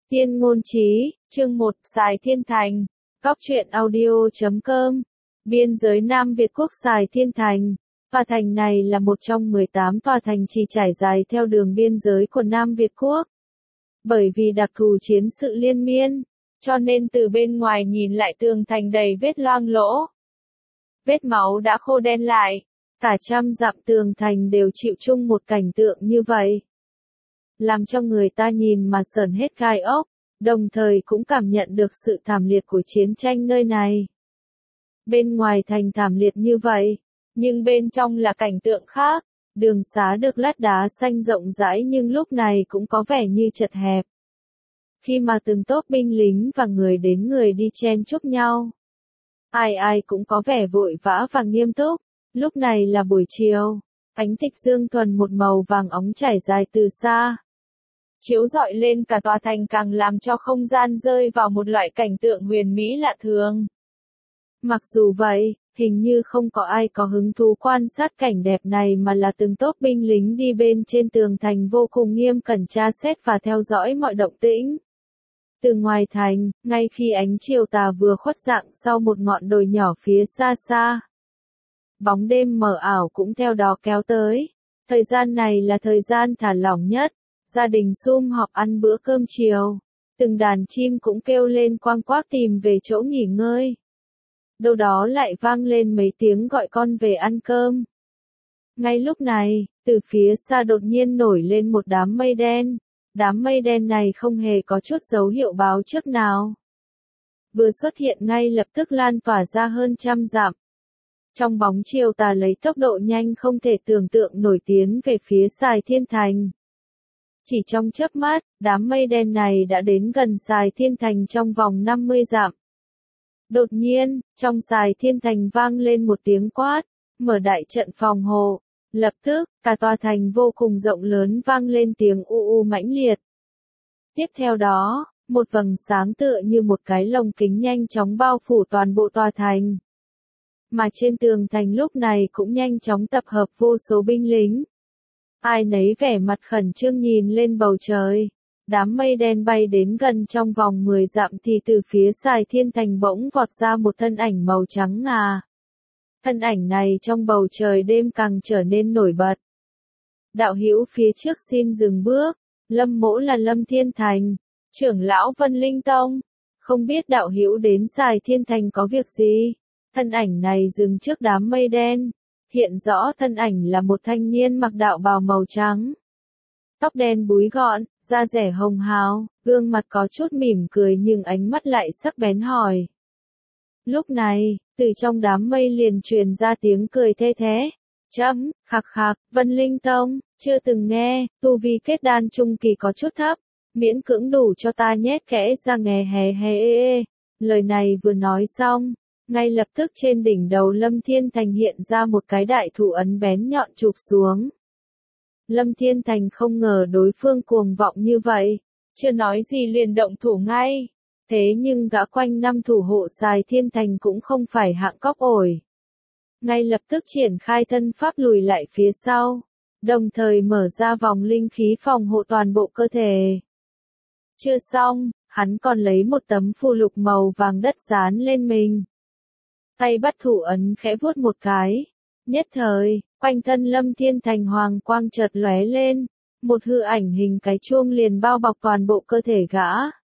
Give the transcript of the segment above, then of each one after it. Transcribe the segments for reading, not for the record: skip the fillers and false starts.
Tiên ngôn chí, chương 1, Sài Thiên Thành. Góc truyện audio.com. Biên giới Nam Việt Quốc Sài Thiên Thành. Tòa thành này là một trong 18 tòa thành trì trải dài theo đường biên giới của Nam Việt Quốc. Bởi vì đặc thù chiến sự liên miên, cho nên từ bên ngoài nhìn lại tường thành đầy vết loang lỗ. Vết máu đã khô đen lại, cả trăm dặm tường thành đều chịu chung một cảnh tượng như vậy. Làm cho người ta nhìn mà sởn hết gai ốc, đồng thời cũng cảm nhận được sự thảm liệt của chiến tranh nơi này. Bên ngoài thành thảm liệt như vậy, nhưng bên trong là cảnh tượng khác, đường xá được lát đá xanh rộng rãi nhưng lúc này cũng có vẻ như chật hẹp. Khi mà từng tốp binh lính và người đến người đi chen chúc nhau, ai ai cũng có vẻ vội vã và nghiêm túc. Lúc này là buổi chiều, ánh tịch dương thuần một màu vàng óng trải dài từ xa, chiếu rọi lên cả tòa thành, càng làm cho không gian rơi vào một loại cảnh tượng huyền mỹ lạ thường. Mặc dù vậy, hình như không có ai có hứng thú quan sát cảnh đẹp này mà là từng tốp binh lính đi bên trên tường thành vô cùng nghiêm cẩn tra xét và theo dõi mọi động tĩnh. Từ ngoài thành, ngay khi ánh chiều tà vừa khuất dạng sau một ngọn đồi nhỏ phía xa xa, bóng đêm mờ ảo cũng theo đó kéo tới. Thời gian này là thời gian thả lỏng nhất, gia đình sum họp ăn bữa cơm chiều, từng đàn chim cũng kêu lên quang quác tìm về chỗ nghỉ ngơi. Đâu đó lại vang lên mấy tiếng gọi con về ăn cơm. Ngay lúc này, từ phía xa đột nhiên nổi lên một đám mây đen. Đám mây đen này không hề có chút dấu hiệu báo trước nào. Vừa xuất hiện ngay lập tức lan tỏa ra hơn trăm dặm. Trong bóng chiều tà lấy tốc độ nhanh không thể tưởng tượng nổi tiến về phía Sài Thiên Thành. Chỉ trong chớp mắt, đám mây đen này đã đến gần Sài Thiên Thành trong vòng 50 dặm. Đột nhiên, trong Sài Thiên Thành vang lên một tiếng quát, mở đại trận phòng hộ. Lập tức, cả tòa thành vô cùng rộng lớn vang lên tiếng u u mãnh liệt. Tiếp theo đó, một vầng sáng tựa như một cái lồng kính nhanh chóng bao phủ toàn bộ tòa thành. Mà trên tường thành lúc này cũng nhanh chóng tập hợp vô số binh lính. Ai nấy vẻ mặt khẩn trương nhìn lên bầu trời. Đám mây đen bay đến gần trong vòng 10 dặm thì từ phía Sài Thiên Thành bỗng vọt ra một thân ảnh màu trắng ngà. Thân ảnh này trong bầu trời đêm càng trở nên nổi bật. Đạo hữu phía trước xin dừng bước, Lâm mỗ là Lâm Thiên Thành, trưởng lão Vân Linh Tông. Không biết đạo hữu đến Sài Thiên Thành có việc gì? Thân ảnh này dừng trước đám mây đen. Hiện rõ thân ảnh là một thanh niên mặc đạo bào màu trắng. Tóc đen búi gọn, da dẻ hồng hào, gương mặt có chút mỉm cười nhưng ánh mắt lại sắc bén hỏi. Lúc này, từ trong đám mây liền truyền ra tiếng cười thê thế. Khạc khạc, Vân Linh Tông, chưa từng nghe, tu vi kết đan trung kỳ có chút thấp, miễn cưỡng đủ cho ta nhét kẽ ra nghe hè hè ê. Lời này vừa nói xong, ngay lập tức trên đỉnh đầu Lâm Thiên Thành hiện ra một cái đại thủ ấn bén nhọn chụp xuống. Lâm Thiên Thành không ngờ đối phương cuồng vọng như vậy, chưa nói gì liền động thủ ngay. Thế nhưng gã quanh năm thủ hộ Sài Thiên Thành cũng không phải hạng cóc ổi. Ngay lập tức triển khai thân pháp lùi lại phía sau, đồng thời mở ra vòng linh khí phòng hộ toàn bộ cơ thể. Chưa xong, hắn còn lấy một tấm phù lục màu vàng đất dán lên mình. Tay bắt thủ ấn khẽ vuốt một cái. Nhất thời, quanh thân Lâm Thiên Thành hoàng quang chợt lóe lên, một hư ảnh hình cái chuông liền bao bọc toàn bộ cơ thể gã.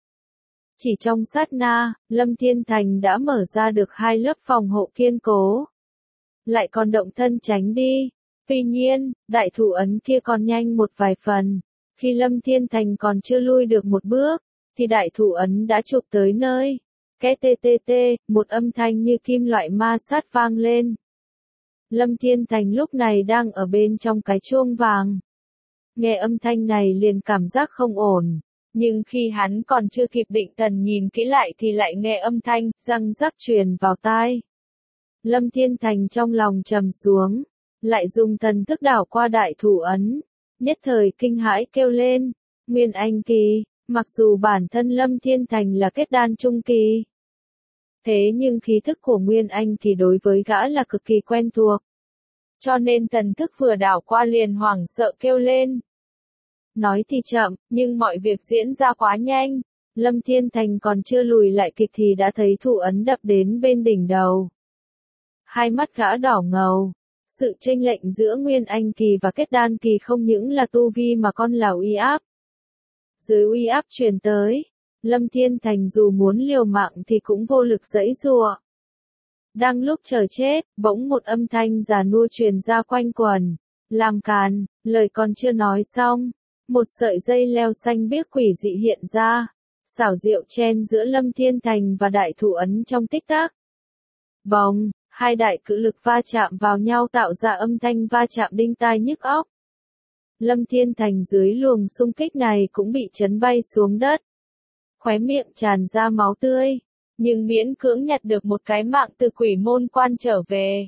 Chỉ trong sát na, Lâm Thiên Thành đã mở ra được 2 lớp phòng hộ kiên cố. Lại còn động thân tránh đi. Tuy nhiên, đại thủ ấn kia còn nhanh một vài phần. Khi Lâm Thiên Thành còn chưa lui được một bước, thì đại thủ ấn đã chụp tới nơi. Cái tê tê tê, một âm thanh như kim loại ma sát vang lên. Lâm Thiên Thành lúc này đang ở bên trong cái chuông vàng. Nghe âm thanh này liền cảm giác không ổn. Nhưng khi hắn còn chưa kịp định thần nhìn kỹ lại thì lại nghe âm thanh răng rắc truyền vào tai. Lâm Thiên Thành trong lòng trầm xuống, lại dùng thần thức đảo qua đại thủ ấn, nhất thời kinh hãi kêu lên, Nguyên Anh kỳ. Mặc dù bản thân Lâm Thiên Thành là kết đan trung kỳ, thế nhưng khí thức của Nguyên Anh kỳ đối với gã là cực kỳ quen thuộc. Cho nên thần thức vừa đảo qua liền hoảng sợ kêu lên. Nói thì chậm, nhưng mọi việc diễn ra quá nhanh. Lâm Thiên Thành còn chưa lùi lại kịp thì đã thấy thủ ấn đập đến bên đỉnh đầu. Hai mắt gã đỏ ngầu. Sự chênh lệch giữa Nguyên Anh kỳ và Kết Đan kỳ không những là tu vi mà còn là uy áp. Dưới uy áp truyền tới, Lâm Thiên Thành dù muốn liều mạng thì cũng vô lực giãy giụa. Đang lúc chờ chết, bỗng một âm thanh già nua truyền ra quanh quần. Làm càn, lời còn chưa nói xong, một sợi dây leo xanh biếc quỷ dị hiện ra, xảo diệu chen giữa Lâm Thiên Thành và đại thủ ấn trong tích tắc. Bồng, hai đại cự lực va chạm vào nhau tạo ra âm thanh va chạm đinh tai nhức óc. Lâm Thiên Thành dưới luồng xung kích này cũng bị chấn bay xuống đất. Khóe miệng tràn ra máu tươi, nhưng miễn cưỡng nhặt được một cái mạng từ quỷ môn quan trở về.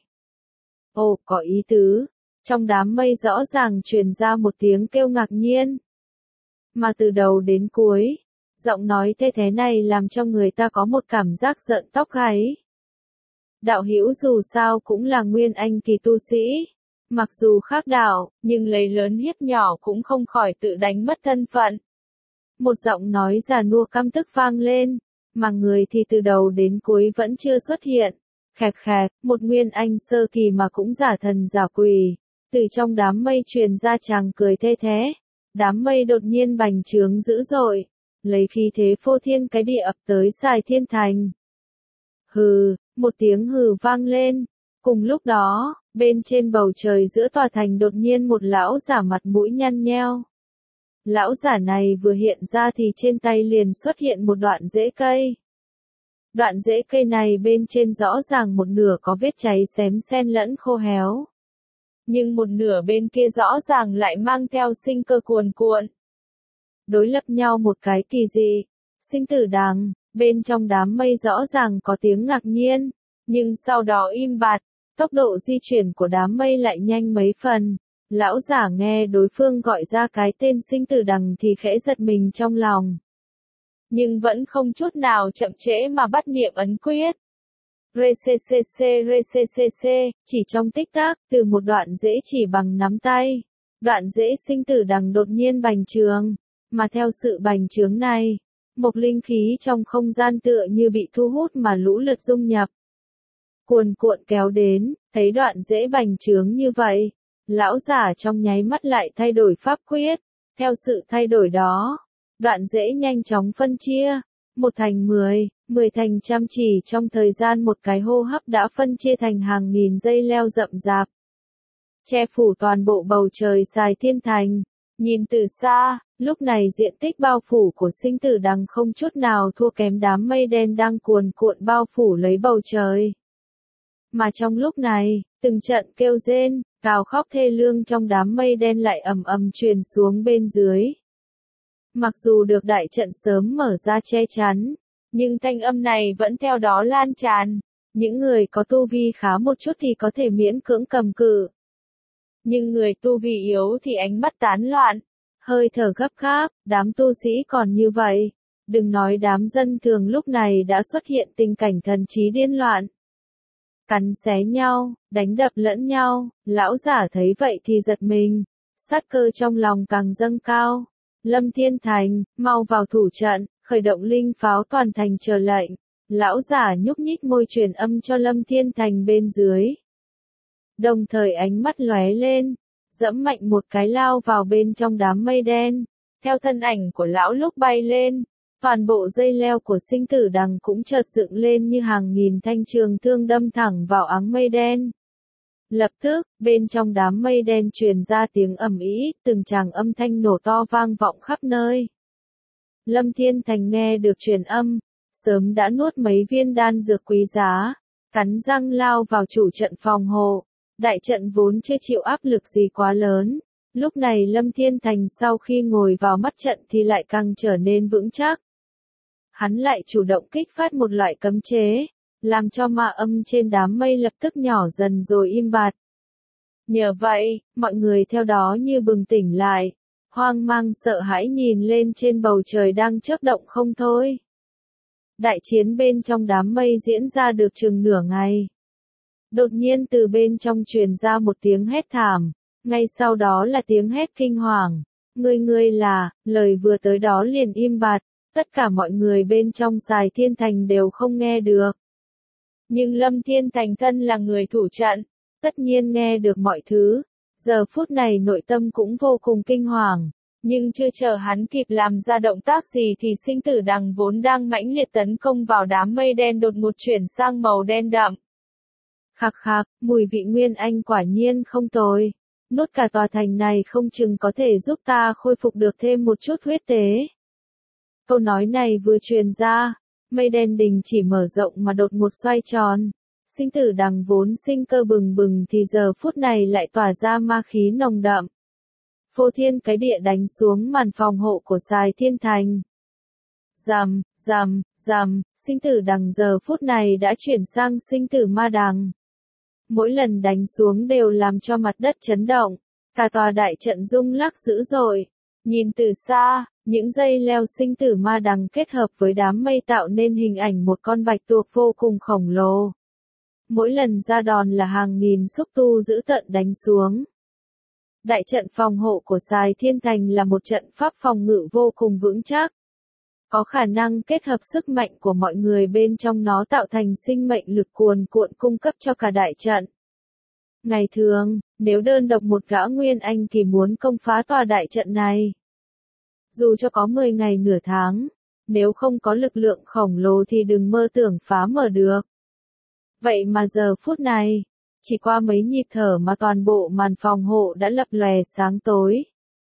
Ồ, có ý tứ. Trong đám mây rõ ràng truyền ra một tiếng kêu ngạc nhiên. Mà từ đầu đến cuối, giọng nói thế này làm cho người ta có một cảm giác giận tóc gáy. Đạo hữu dù sao cũng là Nguyên Anh kỳ tu sĩ. Mặc dù khác đạo, nhưng lấy lớn hiếp nhỏ cũng không khỏi tự đánh mất thân phận. Một giọng nói già nua căm tức vang lên, mà người thì từ đầu đến cuối vẫn chưa xuất hiện. Khẹt khẹt, một Nguyên Anh sơ kỳ mà cũng giả thần giả quỷ. Từ trong đám mây truyền ra chàng cười thê thế. Đám mây đột nhiên bành trướng dữ dội, lấy khí thế phô thiên cái địa ập tới Sài Thiên Thành. Hừ, một tiếng hừ vang lên. Cùng lúc đó, bên trên bầu trời giữa tòa thành đột nhiên một lão giả mặt mũi nhăn nheo. Lão giả này vừa hiện ra thì trên tay liền xuất hiện một đoạn rễ cây. Đoạn rễ cây này bên trên rõ ràng một nửa có vết cháy xém xen lẫn khô héo. Nhưng một nửa bên kia rõ ràng lại mang theo sinh cơ cuồn cuộn. Đối lập nhau một cái kỳ dị. Sinh tử đằng, bên trong đám mây rõ ràng có tiếng ngạc nhiên, nhưng sau đó im bặt, tốc độ di chuyển của đám mây lại nhanh mấy phần. Lão giả nghe đối phương gọi ra cái tên sinh tử đằng thì khẽ giật mình trong lòng. Nhưng vẫn không chút nào chậm trễ mà bắt niệm ấn quyết. Recccc, chỉ trong tích tắc, từ một đoạn rễ chỉ bằng nắm tay, đoạn rễ sinh tử đằng đột nhiên bành trướng, mà theo sự bành trướng này, một linh khí trong không gian tựa như bị thu hút mà lũ lượt dung nhập. Cuồn cuộn kéo đến, thấy đoạn rễ bành trướng như vậy, lão giả trong nháy mắt lại thay đổi pháp quyết, theo sự thay đổi đó, đoạn rễ nhanh chóng phân chia. 1 thành 10, 10 thành trăm, chỉ trong thời gian một cái hô hấp đã phân chia thành hàng nghìn dây leo rậm rạp. Che phủ toàn bộ bầu trời Sài Thiên Thành. Nhìn từ xa, lúc này diện tích bao phủ của sinh tử đằng không chút nào thua kém đám mây đen đang cuồn cuộn bao phủ lấy bầu trời. Mà trong lúc này, từng trận kêu rên, gào khóc thê lương trong đám mây đen lại ầm ầm truyền xuống bên dưới. Mặc dù được đại trận sớm mở ra che chắn, nhưng thanh âm này vẫn theo đó lan tràn. Những người có tu vi khá một chút thì có thể miễn cưỡng cầm cự. Nhưng người tu vi yếu thì ánh mắt tán loạn, hơi thở gấp gáp, đám tu sĩ còn như vậy. Đừng nói đám dân thường lúc này đã xuất hiện tình cảnh thần trí điên loạn. Cắn xé nhau, đánh đập lẫn nhau, lão giả thấy vậy thì giật mình, sát cơ trong lòng càng dâng cao. Lâm Thiên Thành, mau vào thủ trận, khởi động linh pháo toàn thành chờ lệnh. Lão giả nhúc nhích môi truyền âm cho Lâm Thiên Thành bên dưới. Đồng thời ánh mắt lóe lên, dẫm mạnh một cái lao vào bên trong đám mây đen. Theo thân ảnh của lão lúc bay lên, toàn bộ dây leo của sinh tử đằng cũng chợt dựng lên như hàng nghìn thanh trường thương đâm thẳng vào áng mây đen. Lập tức, bên trong đám mây đen truyền ra tiếng ầm ĩ, từng tràng âm thanh nổ to vang vọng khắp nơi. Lâm Thiên Thành nghe được truyền âm, sớm đã nuốt mấy viên đan dược quý giá, cắn răng lao vào chủ trận phòng hộ. Đại trận vốn chưa chịu áp lực gì quá lớn, lúc này Lâm Thiên Thành sau khi ngồi vào mắt trận thì lại càng trở nên vững chắc. Hắn lại chủ động kích phát một loại cấm chế, làm cho ma âm trên đám mây lập tức nhỏ dần rồi im bặt. Nhờ vậy, mọi người theo đó như bừng tỉnh lại, hoang mang sợ hãi nhìn lên trên bầu trời đang chớp động không thôi. Đại chiến bên trong đám mây diễn ra được chừng nửa ngày. Đột nhiên từ bên trong truyền ra một tiếng hét thảm, ngay sau đó là tiếng hét kinh hoàng. Ngươi là, lời vừa tới đó liền im bặt, Tất cả mọi người bên trong Sài Thiên Thành đều không nghe được. Nhưng Lâm Thiên Thành thân là người thủ trận, tất nhiên nghe được mọi thứ. Giờ phút này nội tâm cũng vô cùng kinh hoàng. Nhưng chưa chờ hắn kịp làm ra động tác gì thì sinh tử đằng vốn đang mãnh liệt tấn công vào đám mây đen đột ngột chuyển sang màu đen đậm. Khạc khạc, mùi vị nguyên anh quả nhiên không tồi. Nốt cả tòa thành này không chừng có thể giúp ta khôi phục được thêm một chút huyết tế. Câu nói này vừa truyền ra, mây đen đình chỉ mở rộng mà đột ngột xoay tròn. Sinh tử đằng vốn sinh cơ bừng bừng thì giờ phút này lại tỏa ra ma khí nồng đậm. Phô thiên cái địa đánh xuống màn phòng hộ của Sài Thiên Thành. Rầm, rầm, rầm, sinh tử đằng giờ phút này đã chuyển sang sinh tử ma đằng. Mỗi lần đánh xuống đều làm cho mặt đất chấn động, cả tòa đại trận rung lắc dữ dội. Nhìn từ xa, những dây leo sinh tử ma đằng kết hợp với đám mây tạo nên hình ảnh một con bạch tuộc vô cùng khổng lồ. Mỗi lần ra đòn là hàng nghìn xúc tu dữ tợn đánh xuống. Đại trận phòng hộ của Sài Thiên Thành là một trận pháp phòng ngự vô cùng vững chắc. Có khả năng kết hợp sức mạnh của mọi người bên trong nó tạo thành sinh mệnh lực cuồn cuộn cung cấp cho cả đại trận. Ngày thường, nếu đơn độc một gã Nguyên Anh kỳ muốn công phá tòa đại trận này, dù cho có 10 ngày nửa tháng, nếu không có lực lượng khổng lồ thì đừng mơ tưởng phá mở được. Vậy mà giờ phút này, chỉ qua mấy nhịp thở mà toàn bộ màn phòng hộ đã lập lòe sáng tối.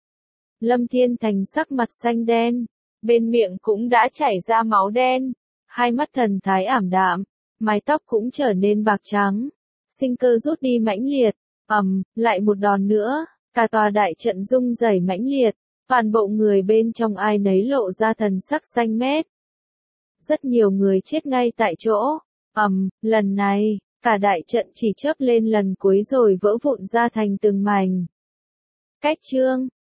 Lâm Thiên Thành sắc mặt xanh đen, bên miệng cũng đã chảy ra máu đen, hai mắt thần thái ảm đạm, mái tóc cũng trở nên bạc trắng, sinh cơ rút đi mãnh liệt, lại một đòn nữa, cả tòa đại trận rung rẩy mãnh liệt, toàn bộ người bên trong ai nấy lộ ra thần sắc xanh mét. Rất nhiều người chết ngay tại chỗ, lần này, cả đại trận chỉ chớp lên lần cuối rồi vỡ vụn ra thành từng mảnh. Cách chương